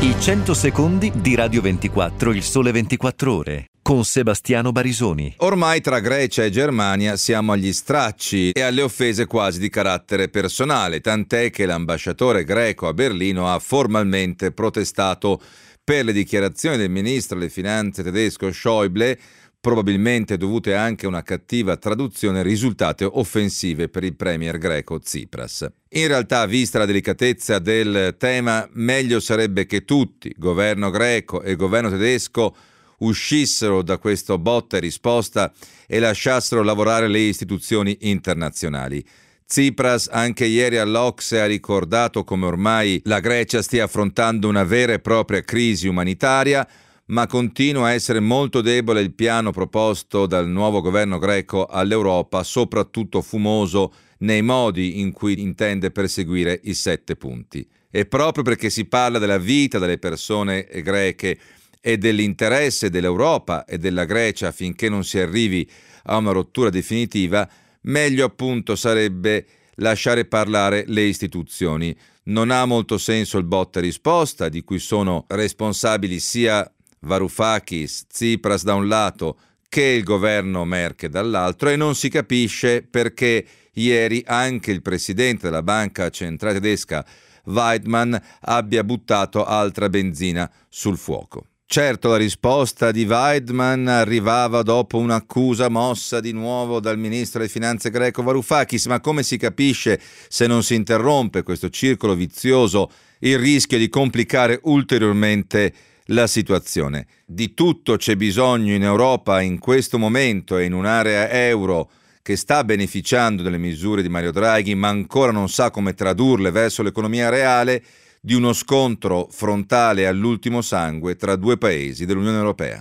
I 100 secondi di Radio 24, il sole 24 ore, con Sebastiano Barisoni. Ormai tra Grecia e Germania siamo agli stracci e alle offese quasi di carattere personale, tant'è che l'ambasciatore greco a Berlino ha formalmente protestato per le dichiarazioni del ministro delle finanze tedesco Schäuble, probabilmente dovute anche a una cattiva traduzione, risultate offensive per il premier greco Tsipras. In realtà, vista la delicatezza del tema, meglio sarebbe che tutti, governo greco e governo tedesco, uscissero da questo botta e risposta e lasciassero lavorare le istituzioni internazionali. Tsipras anche ieri all'Ocse ha ricordato come ormai la Grecia stia affrontando una vera e propria crisi umanitaria, ma continua a essere molto debole il piano proposto dal nuovo governo greco all'Europa, soprattutto fumoso nei modi in cui intende perseguire i 7 punti. E proprio perché si parla della vita delle persone greche e dell'interesse dell'Europa e della Grecia affinché non si arrivi a una rottura definitiva, meglio appunto sarebbe lasciare parlare le istituzioni. Non ha molto senso il botta e risposta, di cui sono responsabili sia Varoufakis, Tsipras da un lato che il governo Merkel dall'altro, e non si capisce perché ieri anche il presidente della banca centrale tedesca Weidmann abbia buttato altra benzina sul fuoco. Certo, la risposta di Weidmann arrivava dopo un'accusa mossa di nuovo dal ministro delle finanze greco Varoufakis, ma come si capisce se non si interrompe questo circolo vizioso il rischio di complicare ulteriormente la situazione. Di tutto c'è bisogno in Europa in questo momento e in un'area euro che sta beneficiando delle misure di Mario Draghi, ma ancora non sa come tradurle verso l'economia reale, di uno scontro frontale all'ultimo sangue tra due paesi dell'Unione Europea.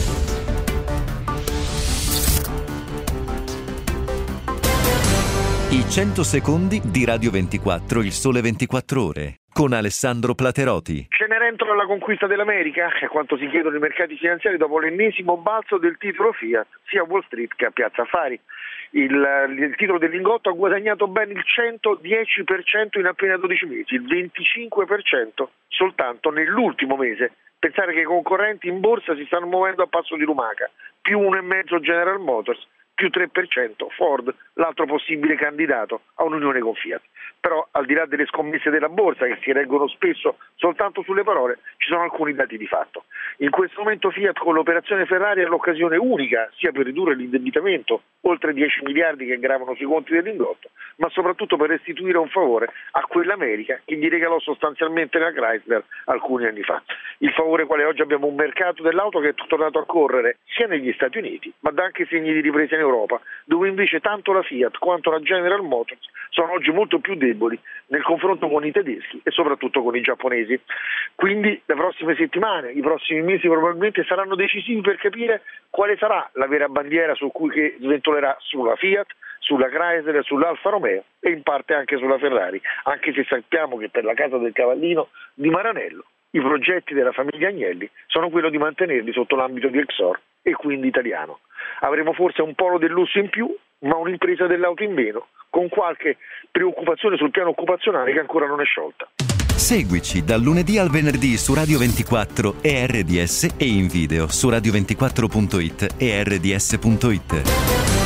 I 100 secondi di Radio 24, il sole 24 ore, con Alessandro Plateroti. Cenerentola alla conquista dell'America, è quanto si chiedono i mercati finanziari dopo l'ennesimo balzo del titolo Fiat, sia a Wall Street che a Piazza Affari. Il titolo del Lingotto ha guadagnato ben il 110% in appena 12 mesi, il 25% soltanto nell'ultimo mese. Pensare che i concorrenti in borsa si stanno muovendo a passo di lumaca, più 1,5% General Motors, più 3% Ford, l'altro possibile candidato a un'unione con Fiat. Però al di là delle scommesse della borsa, che si reggono spesso soltanto sulle parole, ci sono alcuni dati di fatto. In questo momento Fiat con l'operazione Ferrari è l'occasione unica sia per ridurre l'indebitamento, oltre 10 miliardi che gravano sui conti del Lingotto, ma soprattutto per restituire un favore a quell'America che gli regalò sostanzialmente la Chrysler alcuni anni fa. Il favore quale oggi abbiamo un mercato dell'auto che è tornato a correre sia negli Stati Uniti, ma dà anche segni di ripresa in Europa, dove invece tanto la Fiat quanto la General Motors sono oggi molto più deboli nel confronto con i tedeschi e soprattutto con i giapponesi. Quindi le prossime settimane, i prossimi mesi probabilmente saranno decisivi per capire quale sarà la vera bandiera su cui che sventolerà sulla Fiat, sulla Chrysler, sull'Alfa Romeo e in parte anche sulla Ferrari, anche se sappiamo che per la casa del cavallino di Maranello i progetti della famiglia Agnelli sono quello di mantenerli sotto l'ambito di Exor e quindi italiano. Avremo forse un polo del lusso in più, ma un'impresa dell'auto in meno, con qualche preoccupazione sul piano occupazionale che ancora non è sciolta. Seguici dal lunedì al venerdì su Radio 24 e RDS e in video su radio24.it e rds.it.